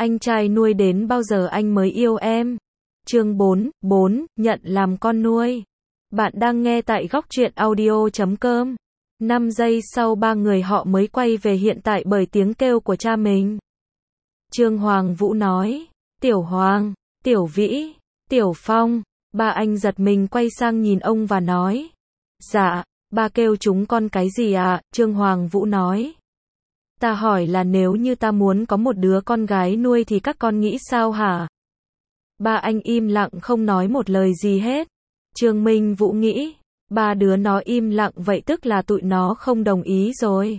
Anh trai nuôi đến bao giờ anh mới yêu em? Chương 4, nhận làm con nuôi. Bạn đang nghe tại góc truyện audio.com. 5 giây sau ba người họ mới quay về hiện tại bởi tiếng kêu của cha mình. Trương Hoàng Vũ nói, Tiểu Hoàng, Tiểu Vĩ, Tiểu Phong. Ba anh giật mình quay sang nhìn ông và nói, dạ, ba kêu chúng con cái gì ạ? Trương Hoàng Vũ nói, ta hỏi là nếu như ta muốn có một đứa con gái nuôi thì các con nghĩ sao hả? Ba anh im lặng không nói một lời gì hết. Trương Minh Vũ nghĩ, ba đứa nó im lặng vậy tức là tụi nó không đồng ý rồi.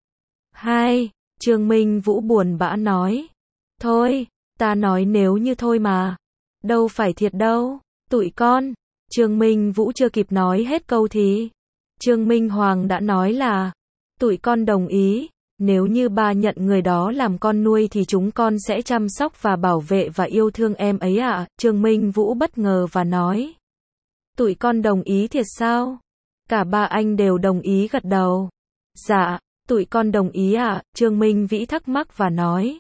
Trương Minh Vũ buồn bã nói, thôi, ta nói nếu như thôi mà, đâu phải thiệt đâu, tụi con. Trương Minh Vũ chưa kịp nói hết câu thì Trương Minh Hoàng đã nói là, tụi con đồng ý, nếu như ba nhận người đó làm con nuôi thì chúng con sẽ chăm sóc và bảo vệ và yêu thương em ấy ạ. Trương Minh Vũ bất ngờ và nói, tụi con đồng ý thiệt sao? Cả ba anh đều đồng ý gật đầu. Dạ, tụi con đồng ý ạ. Trương Minh Vĩ thắc mắc và nói,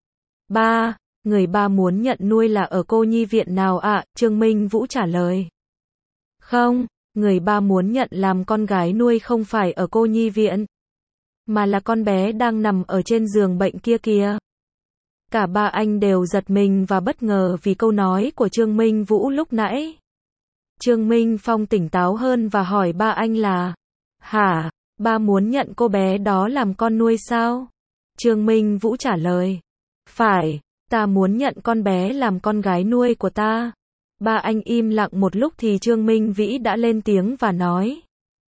ba, người ba muốn nhận nuôi là ở cô nhi viện nào ạ? Trương Minh Vũ trả lời, không, người ba muốn nhận làm con gái nuôi không phải ở cô nhi viện, mà là con bé đang nằm ở trên giường bệnh kia kìa. Cả ba anh đều giật mình và bất ngờ vì câu nói của Trương Minh Vũ lúc nãy. Trương Minh Phong tỉnh táo hơn và hỏi ba anh là, hả, ba muốn nhận cô bé đó làm con nuôi sao? Trương Minh Vũ trả lời, phải, ta muốn nhận con bé làm con gái nuôi của ta. Ba anh im lặng một lúc thì Trương Minh Vĩ đã lên tiếng và nói,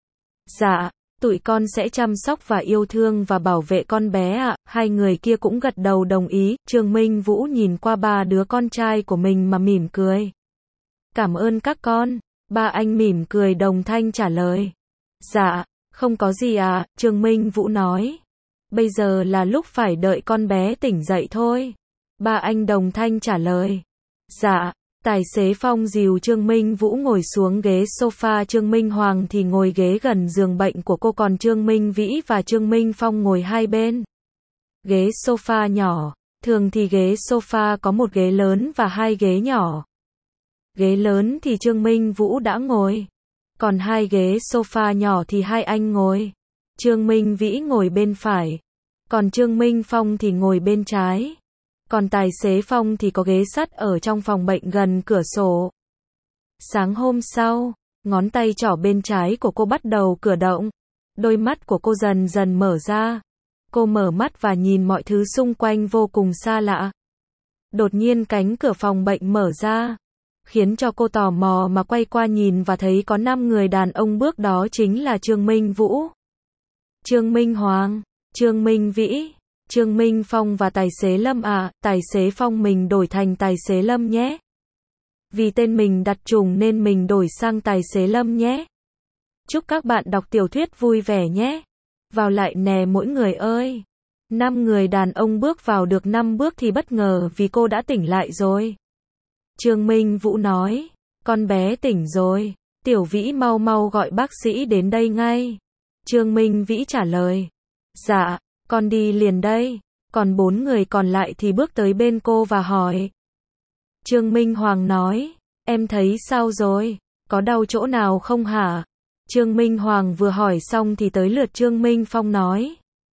dạ, tụi con sẽ chăm sóc và yêu thương và bảo vệ con bé ạ. Hai người kia cũng gật đầu đồng ý. Trương Minh Vũ nhìn qua ba đứa con trai của mình mà mỉm cười. Cảm ơn các con. Ba anh mỉm cười đồng thanh trả lời. Dạ, không có gì ạ. Trương Minh Vũ nói. Bây giờ là lúc phải đợi con bé tỉnh dậy thôi. Ba anh đồng thanh trả lời. Dạ. Tài xế Phong dìu Trương Minh Vũ ngồi xuống ghế sofa, Trương Minh Hoàng thì ngồi ghế gần giường bệnh của cô, còn Trương Minh Vĩ và Trương Minh Phong ngồi hai bên. Ghế sofa nhỏ, thường thì ghế sofa có một ghế lớn và hai ghế nhỏ. Ghế lớn thì Trương Minh Vũ đã ngồi, còn hai ghế sofa nhỏ thì hai anh ngồi. Trương Minh Vĩ ngồi bên phải, còn Trương Minh Phong thì ngồi bên trái. Còn tài xế Phong thì có ghế sắt ở trong phòng bệnh gần cửa sổ. Sáng hôm sau, ngón tay trỏ bên trái của cô bắt đầu cử động. Đôi mắt của cô dần dần mở ra. Cô mở mắt và nhìn mọi thứ xung quanh vô cùng xa lạ. Đột nhiên cánh cửa phòng bệnh mở ra, khiến cho cô tò mò mà quay qua nhìn và thấy có 5 người đàn ông bước, đó chính là Trương Minh Vũ, Trương Minh Hoàng, Trương Minh Vĩ, Trương Minh Phong và tài xế Lâm à. Tài xế Phong mình đổi thành tài xế Lâm nhé. Vì tên mình đặt trùng nên mình đổi sang tài xế Lâm nhé. Chúc các bạn đọc tiểu thuyết vui vẻ nhé. Vào lại nè mỗi người ơi. 5 người đàn ông bước vào được 5 bước thì bất ngờ vì cô đã tỉnh lại rồi. Trương Minh Vũ nói, con bé tỉnh rồi. Tiểu Vĩ mau mau gọi bác sĩ đến đây ngay. Trương Minh Vĩ trả lời, dạ, con đi liền đây. Còn 4 người còn lại thì bước tới bên cô và hỏi. Trương Minh Hoàng nói, em thấy sao rồi? Có đau chỗ nào không hả? Trương Minh Hoàng vừa hỏi xong thì tới lượt Trương Minh Phong nói.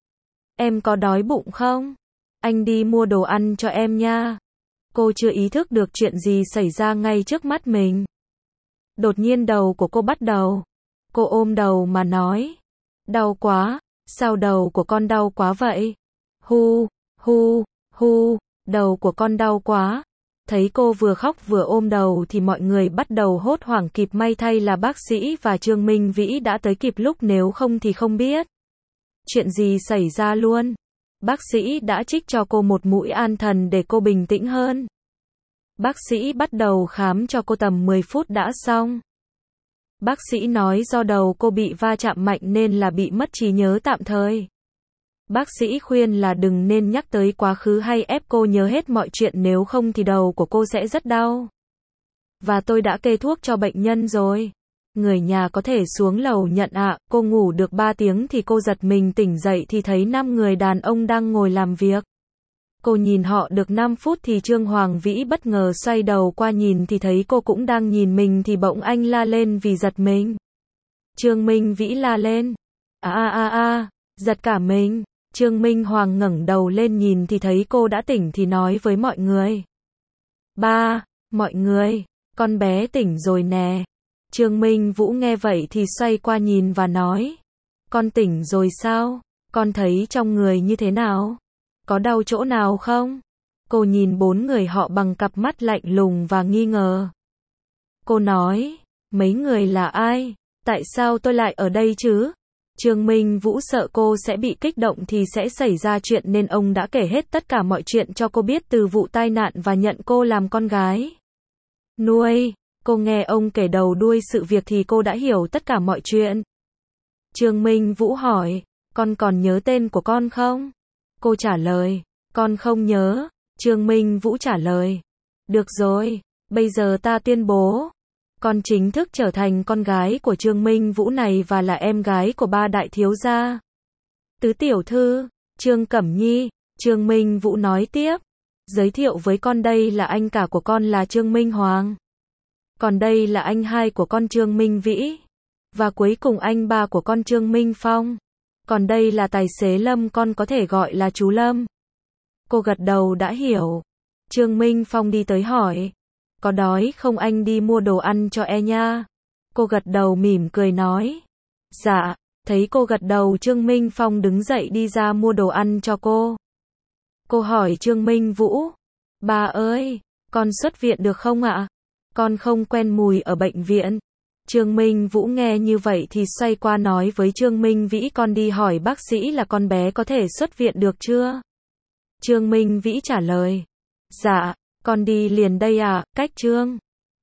Em có đói bụng không? Anh đi mua đồ ăn cho em nha. Cô chưa ý thức được chuyện gì xảy ra ngay trước mắt mình. Đột nhiên đầu của cô bắt đầu. Cô ôm đầu mà nói. Đau quá. Sao đầu của con đau quá vậy? Hu, hu, hu, đầu của con đau quá. Thấy cô vừa khóc vừa ôm đầu thì mọi người bắt đầu hốt hoảng, kịp may thay là bác sĩ và Trương Minh Vĩ đã tới kịp lúc, nếu không thì không biết chuyện gì xảy ra luôn. Bác sĩ đã trích cho cô một mũi an thần để cô bình tĩnh hơn. Bác sĩ bắt đầu khám cho cô tầm 10 phút đã xong. Bác sĩ nói do đầu cô bị va chạm mạnh nên là bị mất trí nhớ tạm thời. Bác sĩ khuyên là đừng nên nhắc tới quá khứ hay ép cô nhớ hết mọi chuyện, nếu không thì đầu của cô sẽ rất đau. Và tôi đã kê thuốc cho bệnh nhân rồi. Người nhà có thể xuống lầu nhận ạ. Cô ngủ được 3 tiếng thì cô giật mình tỉnh dậy thì thấy 5 người đàn ông đang ngồi làm việc. Cô nhìn họ được 5 phút thì Trương Hoàng Vĩ bất ngờ xoay đầu qua nhìn thì thấy cô cũng đang nhìn mình thì bỗng anh la lên vì giật mình. Trương Minh Vĩ la lên. Giật cả mình. Trương Minh Hoàng ngẩng đầu lên nhìn thì thấy cô đã tỉnh thì nói với mọi người. Ba, mọi người, con bé tỉnh rồi nè. Trương Minh Vũ nghe vậy thì xoay qua nhìn và nói. Con tỉnh rồi sao? Con thấy trong người như thế nào? Có đau chỗ nào không? Cô nhìn 4 người họ bằng cặp mắt lạnh lùng và nghi ngờ. Cô nói, mấy người là ai? Tại sao tôi lại ở đây chứ? Trương Minh Vũ sợ cô sẽ bị kích động thì sẽ xảy ra chuyện nên ông đã kể hết tất cả mọi chuyện cho cô biết từ vụ tai nạn và nhận cô làm con gái nuôi. Cô nghe ông kể đầu đuôi sự việc thì cô đã hiểu tất cả mọi chuyện. Trương Minh Vũ hỏi, con còn nhớ tên của con không? Cô trả lời, con không nhớ. Trương Minh Vũ trả lời, được rồi, bây giờ ta tuyên bố. Con chính thức trở thành con gái của Trương Minh Vũ này và là em gái của 3 đại thiếu gia. Tứ tiểu thư, Trương Cẩm Nhi, Trương Minh Vũ nói tiếp. Giới thiệu với con đây là anh cả của con là Trương Minh Hoàng. Còn đây là anh hai của con Trương Minh Vĩ. Và cuối cùng anh ba của con Trương Minh Phong. Còn đây là tài xế Lâm, con có thể gọi là chú Lâm. Cô gật đầu đã hiểu. Trương Minh Phong đi tới hỏi. Có đói không, anh đi mua đồ ăn cho nha. Cô gật đầu mỉm cười nói. Dạ, thấy cô gật đầu Trương Minh Phong đứng dậy đi ra mua đồ ăn cho cô. Cô hỏi Trương Minh Vũ. Ba ơi, con xuất viện được không ạ? Con không quen mùi ở bệnh viện. Trương Minh Vũ nghe như vậy thì xoay qua nói với Trương Minh Vĩ, con đi hỏi bác sĩ là con bé có thể xuất viện được chưa? Trương Minh Vĩ trả lời. Dạ, con đi liền đây ạ, cách Trương